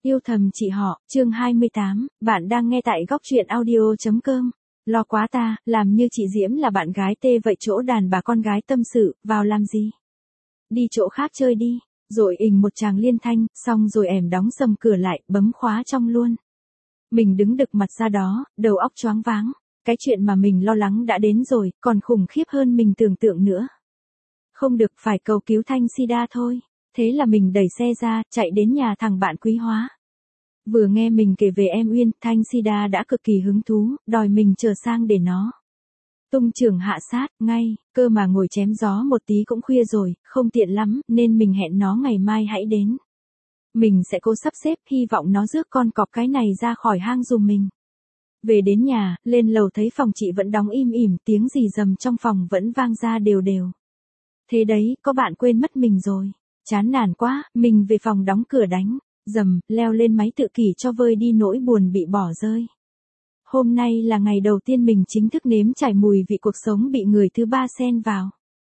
Yêu thầm chị họ, chương 28, bạn đang nghe tại góc truyện audio.com. Lo quá ta, làm như chị Diễm là bạn gái tê vậy, chỗ đàn bà con gái tâm sự, vào làm gì? Đi chỗ khác chơi đi, rồi ình một tràng liên thanh, xong rồi ẻm đóng sầm cửa lại, bấm khóa trong luôn. Mình đứng đực mặt ra đó, đầu óc choáng váng, cái chuyện mà mình lo lắng đã đến rồi, còn khủng khiếp hơn mình tưởng tượng nữa. Không được, phải cầu cứu Thanh Sida thôi. Thế là mình đẩy xe ra, chạy đến nhà thằng bạn Quý Hóa. Vừa nghe mình kể về em Uyên, Thanh Sida đã cực kỳ hứng thú, đòi mình chờ sang để nó tung trưởng hạ sát, ngay, cơ mà ngồi chém gió một tí cũng khuya rồi, không tiện lắm, nên mình hẹn nó ngày mai hãy đến. Mình sẽ cố sắp xếp, hy vọng nó rước con cọp cái này ra khỏi hang giùm mình. Về đến nhà, lên lầu thấy phòng chị vẫn đóng im ỉm, tiếng rì rầm trong phòng vẫn vang ra đều đều. Thế đấy, có bạn quên mất mình rồi. Chán nản quá, mình về phòng đóng cửa đánh, leo lên máy tự kỷ cho vơi đi nỗi buồn bị bỏ rơi. Hôm nay là ngày đầu tiên mình chính thức nếm trải mùi vị cuộc sống bị người thứ ba xen vào.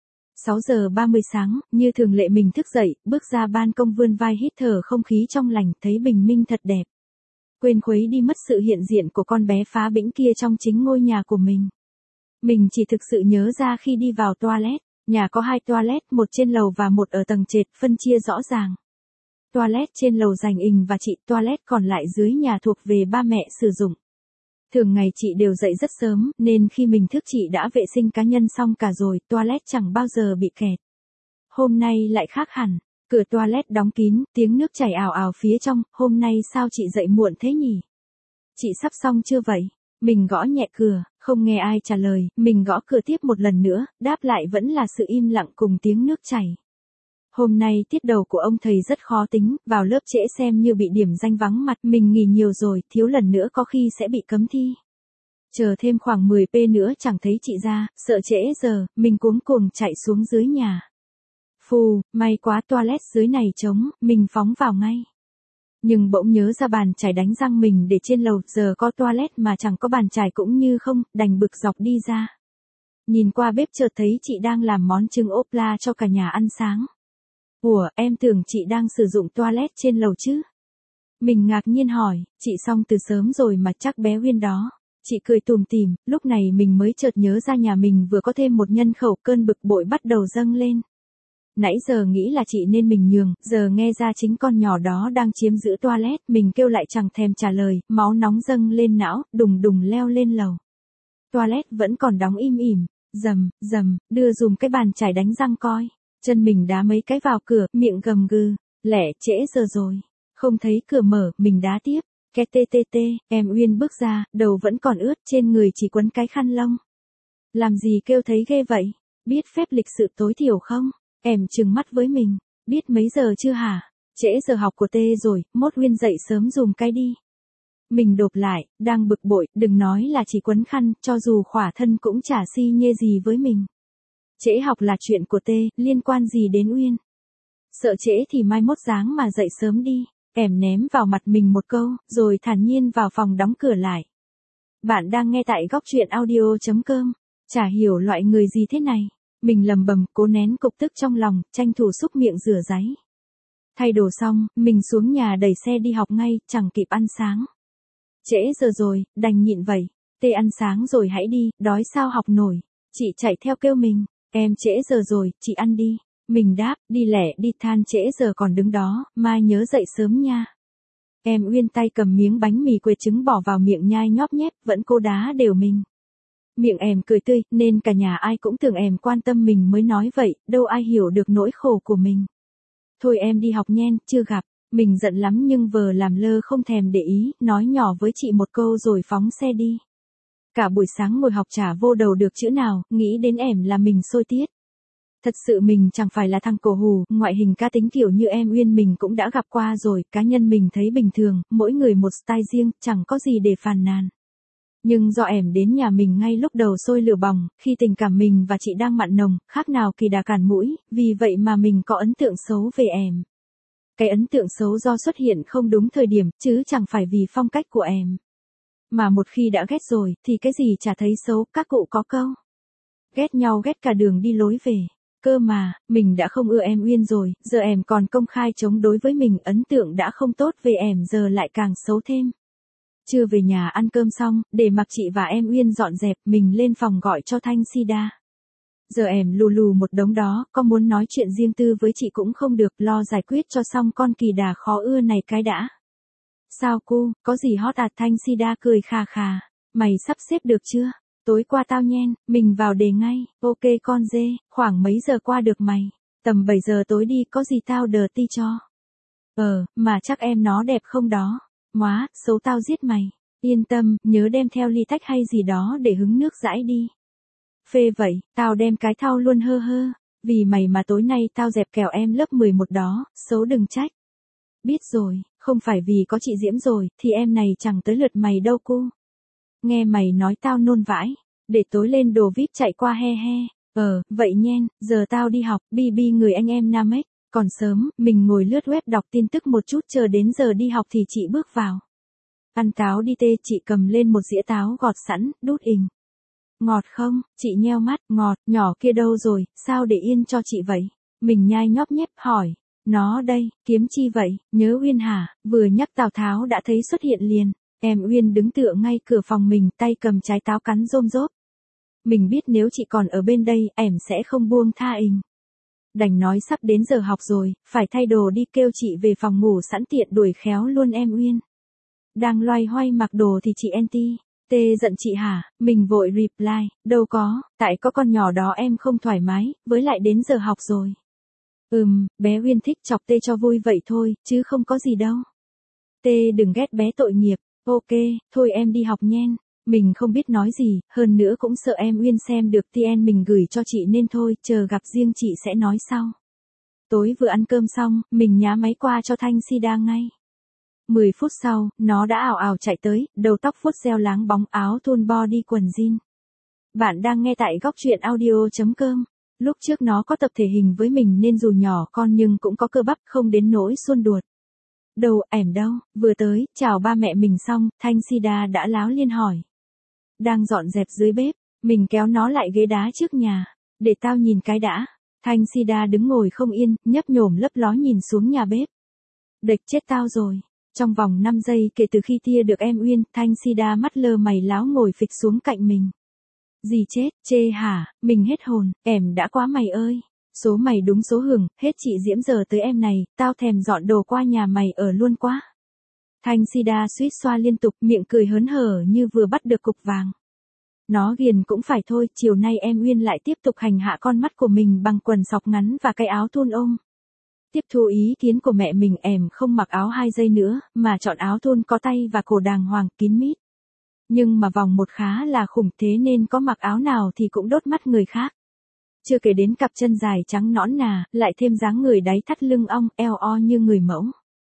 6 giờ 30 sáng, như thường lệ mình thức dậy, bước ra ban công vươn vai hít thở không khí trong lành, thấy bình minh thật đẹp. Quên khuấy đi mất sự hiện diện của con bé phá bĩnh kia trong chính ngôi nhà của mình. Mình chỉ thực sự nhớ ra khi đi vào toilet. Nhà có 2 toilet, một trên lầu và một ở tầng trệt, phân chia rõ ràng. Toilet trên lầu dành ình và chị, toilet còn lại dưới nhà thuộc về ba mẹ sử dụng. Thường ngày chị đều dậy rất sớm, nên khi mình thức chị đã vệ sinh cá nhân xong cả rồi, toilet chẳng bao giờ bị kẹt. Hôm nay lại khác hẳn, cửa toilet đóng kín, tiếng nước chảy ào ào phía trong, hôm nay sao chị dậy muộn thế nhỉ? Chị sắp xong chưa vậy? Mình gõ nhẹ cửa, không nghe ai trả lời, mình gõ cửa tiếp một lần nữa, đáp lại vẫn là sự im lặng cùng tiếng nước chảy. Hôm nay tiết đầu của ông thầy rất khó tính, vào lớp trễ xem như bị điểm danh vắng mặt, mình nghỉ nhiều rồi, thiếu lần nữa có khi sẽ bị cấm thi. Chờ thêm khoảng 10p nữa chẳng thấy chị ra, sợ trễ giờ, mình cuống cuồng chạy xuống dưới nhà. Phù, may quá toilet dưới này trống, mình phóng vào ngay. Nhưng bỗng nhớ ra bàn chải đánh răng mình để trên lầu, giờ có toilet mà chẳng có bàn chải cũng như không, đành bực dọc đi ra. Nhìn qua bếp chợt thấy chị đang làm món trứng ốp la cho cả nhà ăn sáng. Ủa, em tưởng chị đang sử dụng toilet trên lầu chứ? Mình ngạc nhiên hỏi, chị xong từ sớm rồi mà chắc bé Uyên đó. Chị cười tủm tỉm, lúc này mình mới chợt nhớ ra nhà mình vừa có thêm một nhân khẩu, cơn bực bội bắt đầu dâng lên. Nãy giờ nghĩ là chị nên mình nhường, giờ nghe ra chính con nhỏ đó đang chiếm giữ toilet, mình kêu lại chẳng thèm trả lời, máu nóng dâng lên não, đùng đùng leo lên lầu. Toilet vẫn còn đóng im ỉm, đưa dùm cái bàn chải đánh răng coi. Chân mình đá mấy cái vào cửa, miệng gầm gừ, lẻ, trễ giờ rồi. Không thấy cửa mở, mình đá tiếp, cái tê, em Uyên bước ra, đầu vẫn còn ướt, trên người chỉ quấn cái khăn lông. Làm gì kêu thấy ghê vậy? Biết phép lịch sự tối thiểu không? Em trừng mắt với mình, biết mấy giờ chưa hả? Trễ giờ học của tê rồi, mốt Uyên dậy sớm dùm cái đi. Mình đột lại, đang bực bội, đừng nói là chỉ quấn khăn, cho dù khỏa thân cũng chả si nhê gì với mình. Trễ học là chuyện của tê, liên quan gì đến Uyên? Sợ trễ thì mai mốt dáng mà dậy sớm đi, em ném vào mặt mình một câu, rồi thản nhiên vào phòng đóng cửa lại. Bạn đang nghe tại góc truyện audio.com, chả hiểu loại người gì thế này. Mình lầm bầm, cố nén cục tức trong lòng, tranh thủ xúc miệng rửa ráy. Thay đồ xong, mình xuống nhà đẩy xe đi học ngay, chẳng kịp ăn sáng. Trễ giờ rồi, đành nhịn vậy. Tê ăn sáng rồi hãy đi, đói sao học nổi. Chị chạy theo kêu mình, em trễ giờ rồi, chị ăn đi. Mình đáp, đi lẹ đi, than trễ giờ còn đứng đó, mai nhớ dậy sớm nha. Em Uyên tay cầm miếng bánh mì quệt trứng bỏ vào miệng nhai nhóp nhép, vẫn cố đá đều mình. Miệng em cười tươi, nên cả nhà ai cũng tưởng em quan tâm mình mới nói vậy, đâu ai hiểu được nỗi khổ của mình. Thôi em đi học nhen, chưa gặp. Mình giận lắm nhưng vờ làm lơ không thèm để ý, nói nhỏ với chị một câu rồi phóng xe đi. Cả buổi sáng ngồi học chả vô đầu được chữ nào, nghĩ đến em là mình sôi tiết. Thật sự mình chẳng phải là thằng cổ hù, ngoại hình cá tính kiểu như em Uyên mình cũng đã gặp qua rồi, cá nhân mình thấy bình thường, mỗi người một style riêng, chẳng có gì để phàn nàn. Nhưng do em đến nhà mình ngay lúc đầu sôi lửa bỏng, khi tình cảm mình và chị đang mặn nồng, khác nào kỳ đà cản mũi, vì vậy mà mình có ấn tượng xấu về em. Cái ấn tượng xấu do xuất hiện không đúng thời điểm, chứ chẳng phải vì phong cách của em. Mà một khi đã ghét rồi, thì cái gì chả thấy xấu, các cụ có câu. Ghét nhau ghét cả đường đi lối về. Cơ mà, mình đã không ưa em Uyên rồi, giờ em còn công khai chống đối với mình, ấn tượng đã không tốt về em giờ lại càng xấu thêm. Chưa về nhà ăn cơm xong, để mặc chị và em Uyên dọn dẹp, mình lên phòng gọi cho Thanh Sida. Giờ em lù lù một đống đó, có muốn nói chuyện riêng tư với chị cũng không được, lo giải quyết cho xong con kỳ đà khó ưa này cái đã. Sao cô, có gì hot à? Thanh Sida cười khà khà. Mày sắp xếp được chưa? Tối qua tao nhen, mình vào đề ngay. Ok con dê, khoảng mấy giờ qua được mày? Tầm 7 giờ tối đi, có gì tao đờ ti cho. Mà chắc em nó đẹp không đó? Móa, xấu tao giết mày. Yên tâm, nhớ đem theo ly tách hay gì đó để hứng nước dãi đi. Phê vậy, tao đem cái thau luôn hơ hơ. Vì mày mà tối nay tao dẹp kèo em lớp 11 đó, xấu đừng trách. Biết rồi, không phải vì có chị Diễm rồi, thì em này chẳng tới lượt mày đâu cô. Nghe mày nói tao nôn vãi, để tối lên đồ VIP chạy qua he he. Vậy nhen, giờ tao đi học, BB người anh em Nam Ếch. Còn sớm, mình ngồi lướt web đọc tin tức một chút, chờ đến giờ đi học thì chị bước vào. Ăn táo đi tê, chị cầm lên một dĩa táo gọt sẵn, đút ình. Ngọt không? Chị nheo mắt, ngọt, nhỏ kia đâu rồi, sao để yên cho chị vậy? Mình nhai nhóp nhép hỏi. Nó đây, kiếm chi vậy, nhớ Uyên hả? Vừa nhắc Tào Tháo đã thấy xuất hiện liền. Em Uyên đứng tựa ngay cửa phòng mình, tay cầm trái táo cắn rôm rốp. Mình biết nếu chị còn ở bên đây, em sẽ không buông tha ình. Đành nói sắp đến giờ học rồi, phải thay đồ đi, kêu chị về phòng ngủ sẵn tiện đuổi khéo luôn em Uyên. Đang loay hoay mặc đồ thì chị Enti. Tê giận chị hả? Mình vội reply, đâu có, tại có con nhỏ đó em không thoải mái, với lại đến giờ học rồi. Bé Uyên thích chọc Tê cho vui vậy thôi, chứ không có gì đâu. Tê đừng ghét bé tội nghiệp, ok, thôi em đi học nhen. Mình không biết nói gì, hơn nữa cũng sợ em Uyên xem được TN mình gửi cho chị nên thôi, chờ gặp riêng chị sẽ nói sau. Tối vừa ăn cơm xong, mình nhá máy qua cho Thanh Sida ngay. 10 phút sau, nó đã ào ào chạy tới, đầu tóc vuốt gel láng bóng, áo thun body quần jean. Bạn đang nghe tại góc truyện audio.com. Lúc trước nó có tập thể hình với mình nên dù nhỏ con nhưng cũng có cơ bắp, không đến nỗi suôn đuột. Đâu, ẻm đâu, vừa tới, chào ba mẹ mình xong, Thanh Sida đã láo liên hỏi. Đang dọn dẹp dưới bếp, mình kéo nó lại ghế đá trước nhà. Để tao nhìn cái đã. Thanh Sida đứng ngồi không yên, nhấp nhổm lấp ló nhìn xuống nhà bếp. Địch chết tao rồi. Trong vòng 5 giây kể từ khi tia được em Uyên, Thanh Sida mắt lơ mày láo ngồi phịch xuống cạnh mình. Gì chết, chê hả, mình hết hồn, em đã quá mày ơi. Số mày đúng số hưởng, hết chị Diễm giờ tới em này, tao thèm dọn đồ qua nhà mày ở luôn quá. Thanh Sida suýt xoa liên tục, miệng cười hớn hở như vừa bắt được cục vàng. Nó ghiền cũng phải thôi, chiều nay em Uyên lại tiếp tục hành hạ con mắt của mình bằng quần sọc ngắn và cái áo thun ôm. Tiếp thu ý kiến của mẹ mình, em không mặc áo 2 dây nữa, mà chọn áo thun có tay và cổ đàng hoàng kín mít. Nhưng mà vòng một khá là khủng, thế nên có mặc áo nào thì cũng đốt mắt người khác. Chưa kể đến cặp chân dài trắng nõn nà, lại thêm dáng người đáy thắt lưng ong, eo o như người mẫu.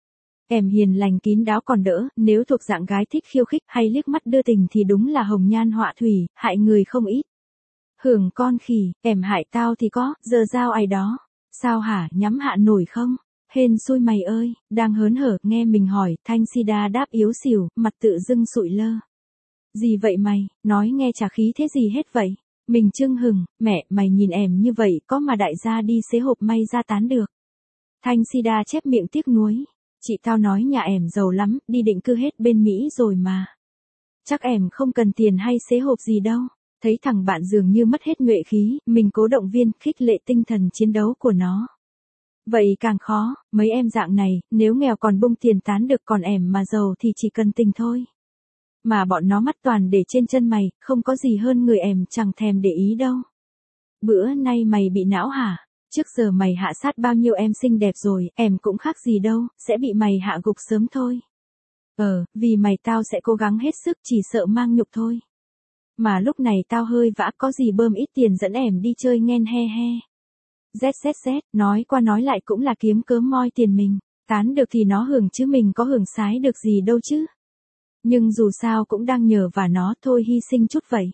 Em hiền lành kín đáo còn đỡ, nếu thuộc dạng gái thích khiêu khích hay liếc mắt đưa tình thì đúng là hồng nhan họa thủy, hại người không ít. Hưởng con khỉ, em hại tao thì có, giờ giao ai đó. Sao hả, nhắm hạ nổi không? Hên xui mày ơi, đang hớn hở, nghe mình hỏi, Thanh Sida đáp yếu xìu, mặt tự dưng sụi lơ. Gì vậy mày, nói nghe chả khí thế gì hết vậy? Mình chưng hừng, mẹ, mày nhìn em như vậy, có mà đại gia đi xế hộp may ra tán được. Thanh Sida chép miệng tiếc nuối. Chị tao nói nhà em giàu lắm, đi định cư hết bên Mỹ rồi mà. Chắc em không cần tiền hay xế hộp gì đâu. Thấy thằng bạn dường như mất hết nhuệ khí, mình cố động viên, khích lệ tinh thần chiến đấu của nó. Vậy càng khó, mấy em dạng này, nếu nghèo còn bung tiền tán được, còn em mà giàu thì chỉ cần tình thôi. Mà bọn nó mắt toàn để trên chân mày, không có gì hơn người, em chẳng thèm để ý đâu. Bữa nay mày bị não hả? Trước giờ mày hạ sát bao nhiêu em xinh đẹp rồi, em cũng khác gì đâu, sẽ bị mày hạ gục sớm thôi. Vì mày tao sẽ cố gắng hết sức, chỉ sợ mang nhục thôi. Mà lúc này tao hơi vã, có gì bơm ít tiền dẫn em đi chơi nhen he he. ZZZ, nói qua nói lại cũng là kiếm cớ moi tiền mình. Tán được thì nó hưởng chứ mình có hưởng sái được gì đâu chứ. Nhưng dù sao cũng đang nhờ và nó, thôi hy sinh chút vậy.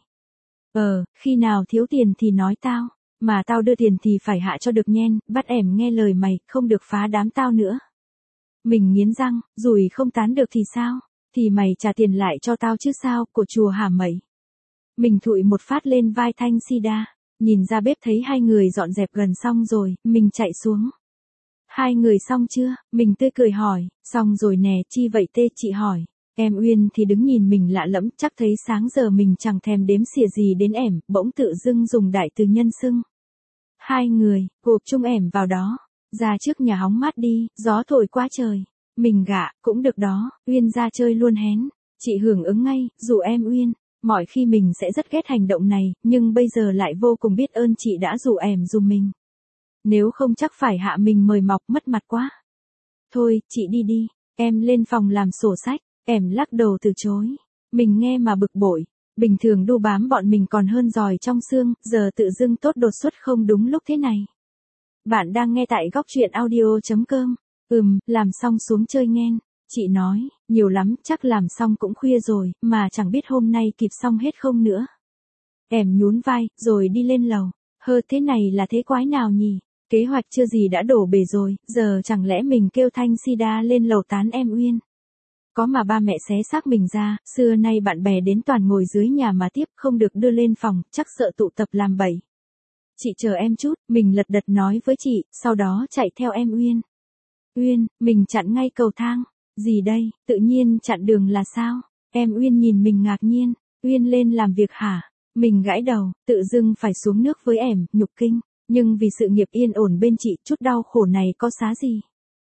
Khi nào thiếu tiền thì nói tao. Mà tao đưa tiền thì phải hạ cho được nhen, bắt em nghe lời mày, không được phá đám tao nữa. Mình nghiến răng, rủi không tán được thì sao? Thì mày trả tiền lại cho tao chứ sao, của chùa hả mày? Mình thụi một phát lên vai Thanh Sida. Nhìn ra bếp thấy hai người dọn dẹp gần xong rồi, mình chạy xuống. Hai người xong chưa? Mình tươi cười hỏi, xong rồi nè, chi vậy tê, chị hỏi. Em Uyên thì đứng nhìn mình lạ lẫm, chắc thấy sáng giờ mình chẳng thèm đếm xỉa gì đến ẻm, bỗng tự dưng dùng đại từ nhân xưng. Hai người, gộp chung ẻm vào đó, ra trước nhà hóng mát đi, gió thổi quá trời. Mình gạ, cũng được đó, Uyên ra chơi luôn hén. Chị hưởng ứng ngay, dù em Uyên. Mọi khi mình sẽ rất ghét hành động này, nhưng bây giờ lại vô cùng biết ơn chị đã rủ ẻm giùm mình. Nếu không chắc phải hạ mình mời mọc mất mặt quá. Thôi, chị đi đi, em lên phòng làm sổ sách, ẻm lắc đầu từ chối. Mình nghe mà bực bội, bình thường đu bám bọn mình còn hơn giỏi trong xương, giờ tự dưng tốt đột xuất không đúng lúc thế này. Bạn đang nghe tại góc truyện audio.com. Làm xong xuống chơi nghen. Chị nói, nhiều lắm, chắc làm xong cũng khuya rồi, mà chẳng biết hôm nay kịp xong hết không nữa. Ẻm nhún vai, rồi đi lên lầu. Thế này là thế quái nào nhỉ? Kế hoạch chưa gì đã đổ bể rồi, giờ chẳng lẽ mình kêu Thanh Sida lên lầu tán em Uyên? Có mà ba mẹ xé xác mình ra, xưa nay bạn bè đến toàn ngồi dưới nhà mà tiếp, không được đưa lên phòng, chắc sợ tụ tập làm bậy. Chị chờ em chút, mình lật đật nói với chị, sau đó chạy theo em Uyên. Uyên, mình chặn ngay cầu thang. Gì đây, tự nhiên chặn đường là sao? Em Uyên nhìn mình ngạc nhiên. Uyên lên làm việc hả? Mình gãi đầu, tự dưng phải xuống nước với ẻm, nhục kinh. Nhưng vì sự nghiệp yên ổn bên chị, chút đau khổ này có xá gì?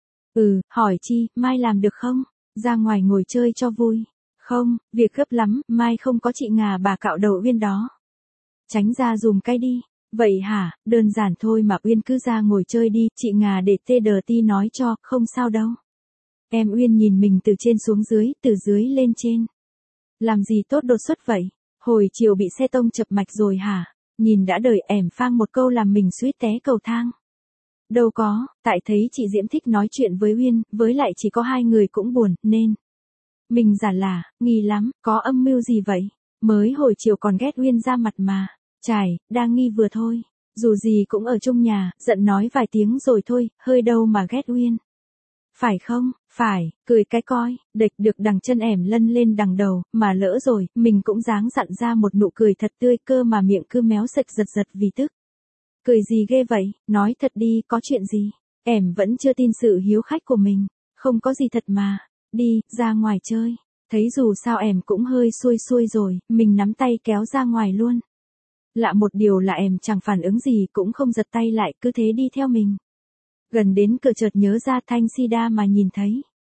Hỏi chi, mai làm được không? Ra ngoài ngồi chơi cho vui. Không, việc gấp lắm, mai không có chị Ngà bà cạo đầu Uyên đó. Tránh ra dùm cái đi. Vậy hả, đơn giản thôi mà Uyên cứ ra ngồi chơi đi, chị Ngà để tê đờ ti nói cho, không sao đâu. Em Uyên nhìn mình từ trên xuống dưới, từ dưới lên trên. Làm gì tốt đột xuất vậy? Hồi chiều bị xe tông chập mạch rồi hả? Nhìn đã đời ẻm phang một câu làm mình suýt té cầu thang. Đâu có, tại thấy chị Diễm thích nói chuyện với Uyên, với lại chỉ có hai người cũng buồn, nên. Mình giả là, nghi lắm, có âm mưu gì vậy? Mới hồi chiều còn ghét Uyên ra mặt mà. Chải, đang nghi vừa thôi. Dù gì cũng ở chung nhà, giận nói vài tiếng rồi thôi, hơi đâu mà ghét Uyên. Phải không? Phải, cười cái coi, địch được đằng chân ẻm lân lên đằng đầu, mà lỡ rồi, mình cũng dáng dặn ra một nụ cười thật tươi cơ mà miệng cứ méo sạch giật giật vì tức. Cười gì ghê vậy, nói thật đi, có chuyện gì? Ẻm vẫn chưa tin sự hiếu khách của mình. Không có gì thật mà. Đi, ra ngoài chơi. Thấy dù sao ẻm cũng hơi xuôi xuôi rồi, mình nắm tay kéo ra ngoài luôn. Lạ một điều là ẻm chẳng phản ứng gì cũng không giật tay lại, cứ thế đi theo mình. Gần đến cửa chợt nhớ ra Thanh Sida mà nhìn thấy.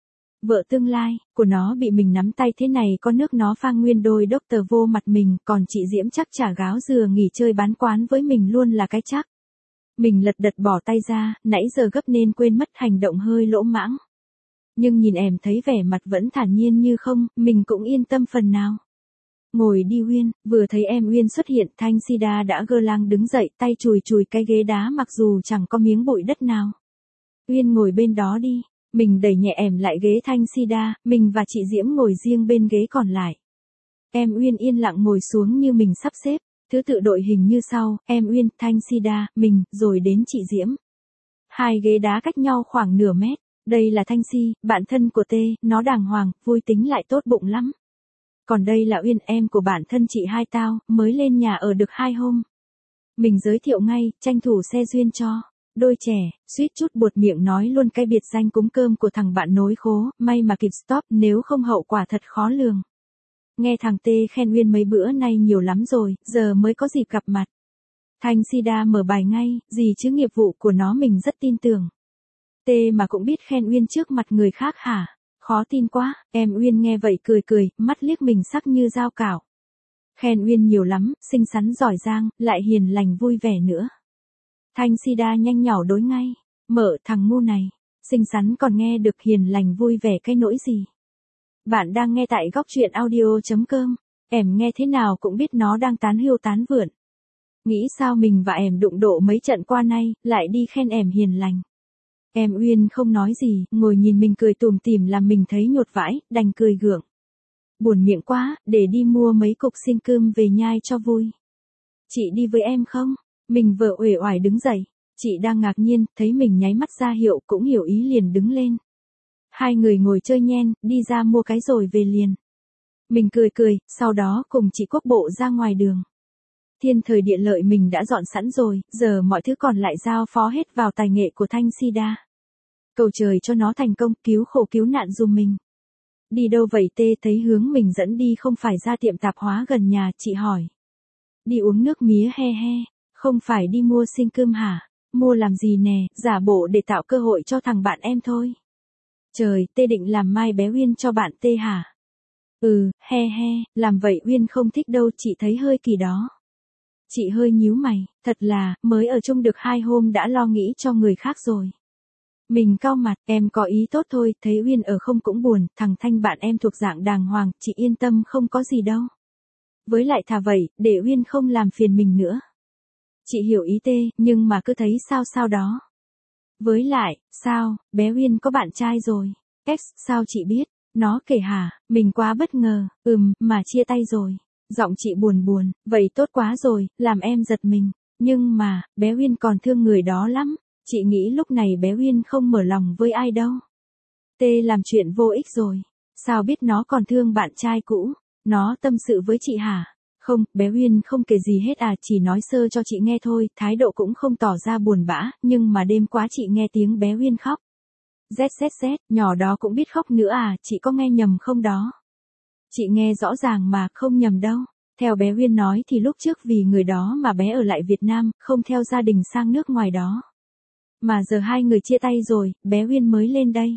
Vợ tương lai, của nó bị mình nắm tay thế này có nước nó phang nguyên đôi doctor vô mặt mình, còn chị Diễm chắc chả gáo dừa nghỉ chơi bán quán với mình luôn là cái chắc. Mình lật đật bỏ tay ra, nãy giờ gấp nên quên mất hành động hơi lỗ mãng. Nhưng nhìn em thấy vẻ mặt vẫn thản nhiên như không, mình cũng yên tâm phần nào. Ngồi đi Uyên, vừa thấy em Uyên xuất hiện, Thanh Sida đã gơ lang đứng dậy, tay chùi chùi cái ghế đá mặc dù chẳng có miếng bụi đất nào. Uyên ngồi bên đó đi. Mình đẩy nhẹ em lại ghế Thanh Sida, mình và chị Diễm ngồi riêng bên ghế còn lại. Em Uyên yên lặng ngồi xuống như mình sắp xếp, thứ tự đội hình như sau, em Uyên, Thanh Sida, mình, rồi đến chị Diễm. Hai ghế đá cách nhau khoảng nửa mét. Đây là Thanh Si, bạn thân của Tê, nó đàng hoàng, vui tính lại tốt bụng lắm. Còn đây là Uyên, em của bạn thân chị hai tao, mới lên nhà ở được 2 hôm. Mình giới thiệu ngay, tranh thủ xe duyên cho. Đôi trẻ, suýt chút buột miệng nói luôn cái biệt danh cúng cơm của thằng bạn nối khố, may mà kịp stop, nếu không hậu quả thật khó lường. Nghe thằng Tê khen Uyên mấy bữa nay nhiều lắm rồi, giờ mới có dịp gặp mặt. Thanh Sida mở bài ngay, gì chứ nghiệp vụ của nó mình rất tin tưởng. Tê mà cũng biết khen Uyên trước mặt người khác hả? Khó tin quá, em Uyên nghe vậy cười cười, mắt liếc mình sắc như dao cạo. Khen Uyên nhiều lắm, xinh xắn giỏi giang, lại hiền lành vui vẻ nữa. Thanh Sida nhanh nhảu đối ngay, mở thằng ngu này, xinh xắn còn nghe được hiền lành vui vẻ cái nỗi gì. Bạn đang nghe tại góc truyện audio.com, em nghe thế nào cũng biết nó đang tán hươu tán vượn. Nghĩ sao mình và em đụng độ mấy trận qua nay, lại đi khen em hiền lành. Em Uyên không nói gì, ngồi nhìn mình cười tủm tỉm làm mình thấy nhột vãi, đành cười gượng. Buồn miệng quá, để đi mua mấy cục xin cơm về nhai cho vui. Chị đi với em không? Mình vợ uể oải đứng dậy. Chị đang ngạc nhiên, thấy mình nháy mắt ra hiệu cũng hiểu ý liền đứng lên. Hai người ngồi chơi nhen, đi ra mua cái rồi về liền. Mình cười cười, sau đó cùng chị Quốc bộ ra ngoài đường. Thiên thời địa lợi mình đã dọn sẵn rồi, giờ mọi thứ còn lại giao phó hết vào tài nghệ của Thanh Sida. Cầu trời cho nó thành công, cứu khổ cứu nạn giùm mình. Đi đâu vậy tê? Thấy hướng mình dẫn đi không phải ra tiệm tạp hóa gần nhà, chị hỏi. Đi uống nước mía he he, không phải đi mua sinh cơm hả? Mua làm gì nè, giả bộ để tạo cơ hội cho thằng bạn em thôi. Trời, tê định làm mai bé Uyên cho bạn tê hả? He he, làm vậy Uyên không thích đâu, chị thấy hơi kỳ đó. Chị hơi nhíu mày, thật là, mới ở chung được 2 hôm đã lo nghĩ cho người khác rồi. Mình cau mặt, em có ý tốt thôi, thấy Uyên ở không cũng buồn, thằng Thanh bạn em thuộc dạng đàng hoàng, chị yên tâm không có gì đâu. Với lại thà vậy, để Uyên không làm phiền mình nữa. Chị hiểu ý tê, nhưng mà cứ thấy sao sao đó. Với lại, sao, bé Uyên có bạn trai rồi. Sao chị biết, nó kể hả, mình quá bất ngờ, mà chia tay rồi. Giọng chị buồn buồn, vậy tốt quá rồi, làm em giật mình. Nhưng mà, bé Uyên còn thương người đó lắm. Chị nghĩ lúc này bé Uyên không mở lòng với ai đâu. Tê làm chuyện vô ích rồi. Sao biết nó còn thương bạn trai cũ? Nó tâm sự với chị hả? Không, bé Uyên không kể gì hết à, chỉ nói sơ cho chị nghe thôi, thái độ cũng không tỏ ra buồn bã, nhưng mà đêm quá chị nghe tiếng bé Uyên khóc. ZZZ, nhỏ đó cũng biết khóc nữa à, chị có nghe nhầm không đó? Chị nghe rõ ràng mà, không nhầm đâu. Theo bé Uyên nói thì lúc trước vì người đó mà bé ở lại Việt Nam, không theo gia đình sang nước ngoài đó. Mà giờ hai người chia tay rồi, bé Uyên mới lên đây.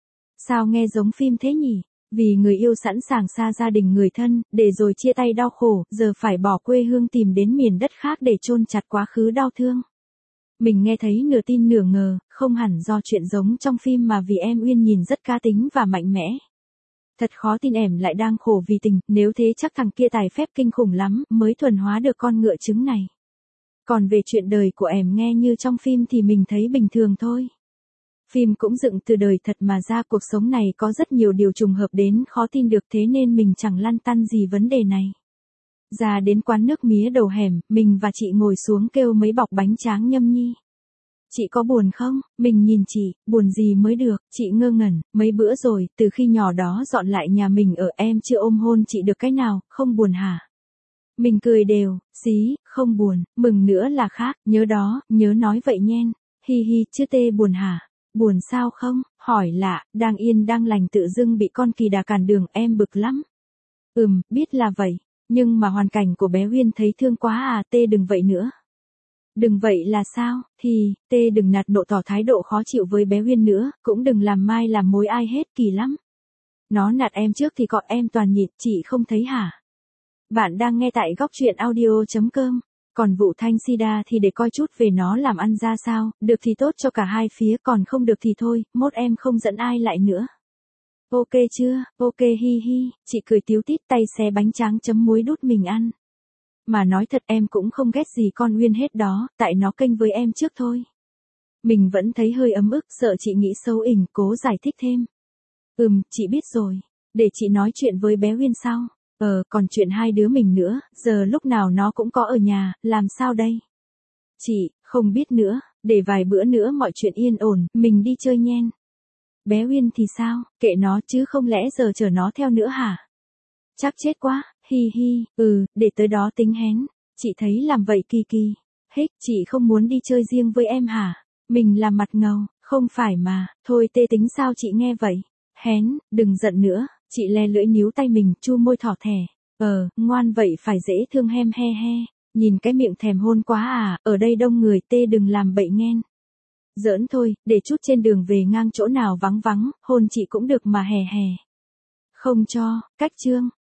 Sao nghe giống phim thế nhỉ? Vì người yêu sẵn sàng xa gia đình người thân, để rồi chia tay đau khổ, giờ phải bỏ quê hương tìm đến miền đất khác để chôn chặt quá khứ đau thương. Mình nghe thấy nửa tin nửa ngờ, không hẳn do chuyện giống trong phim mà vì em Uyên nhìn rất cá tính và mạnh mẽ. Thật khó tin em lại đang khổ vì tình, nếu thế chắc thằng kia tài phép kinh khủng lắm, mới thuần hóa được con ngựa trứng này. Còn về chuyện đời của em nghe như trong phim thì mình thấy bình thường thôi. Phim cũng dựng từ đời thật mà ra, cuộc sống này có rất nhiều điều trùng hợp đến khó tin được, thế nên mình chẳng lăn tăn gì vấn đề này. Ra đến quán nước mía đầu hẻm, mình và chị ngồi xuống kêu mấy bọc bánh tráng nhâm nhi. Chị có buồn không? Mình nhìn chị, buồn gì mới được, chị ngơ ngẩn, mấy bữa rồi, từ khi nhỏ đó dọn lại nhà mình ở em chưa ôm hôn chị được cái nào, không buồn hả? Mình cười đều, xí, không buồn, mừng nữa là khác, nhớ đó, nhớ nói vậy nhen, hi hi, chứ tê buồn hả? Buồn sao không? Hỏi lạ, đang yên đang lành tự dưng bị con kỳ đà cản đường, em bực lắm. Biết là vậy, nhưng mà hoàn cảnh của bé Uyên thấy thương quá à, tê đừng vậy nữa. Đừng vậy là sao, thì, tê đừng nạt nộ tỏ thái độ khó chịu với bé Uyên nữa, cũng đừng làm mai làm mối ai hết, kỳ lắm. Nó nạt em trước thì gọi em toàn nhịn, chị không thấy hả? Bạn đang nghe tại góc truyện audio.com. Còn vụ Thanh Sida thì để coi chút về nó làm ăn ra sao, được thì tốt cho cả hai phía, còn không được thì thôi, mốt em không dẫn ai lại nữa. Ok chưa, ok hi hi, chị cười tíu tít tay xé bánh tráng chấm muối đút mình ăn. Mà nói thật em cũng không ghét gì con Uyên hết đó, tại nó kênh với em trước thôi. Mình vẫn thấy hơi ấm ức, sợ chị nghĩ xấu ỉnh, cố giải thích thêm. Chị biết rồi, để chị nói chuyện với bé Uyên sau. Còn chuyện hai đứa mình nữa, giờ lúc nào nó cũng có ở nhà, làm sao đây? Chị, không biết nữa, để vài bữa nữa mọi chuyện yên ổn, mình đi chơi nhen. Bé Uyên thì sao, kệ nó chứ không lẽ giờ chở nó theo nữa hả? Chắc chết quá, hi hi, để tới đó tính hén. Chị thấy làm vậy kỳ kỳ. Chị không muốn đi chơi riêng với em hả? Mình làm mặt ngầu, không phải mà, thôi tê tính sao chị nghe vậy? Hén, đừng giận nữa, chị le lưỡi níu tay mình, chu môi thỏ thẻ. Ngoan vậy phải dễ thương hem he he. Nhìn cái miệng thèm hôn quá à, ở đây đông người tê đừng làm bậy nghen. Giỡn thôi, để chút trên đường về ngang chỗ nào vắng vắng, hôn chị cũng được mà hè hè. Không cho, cách chương.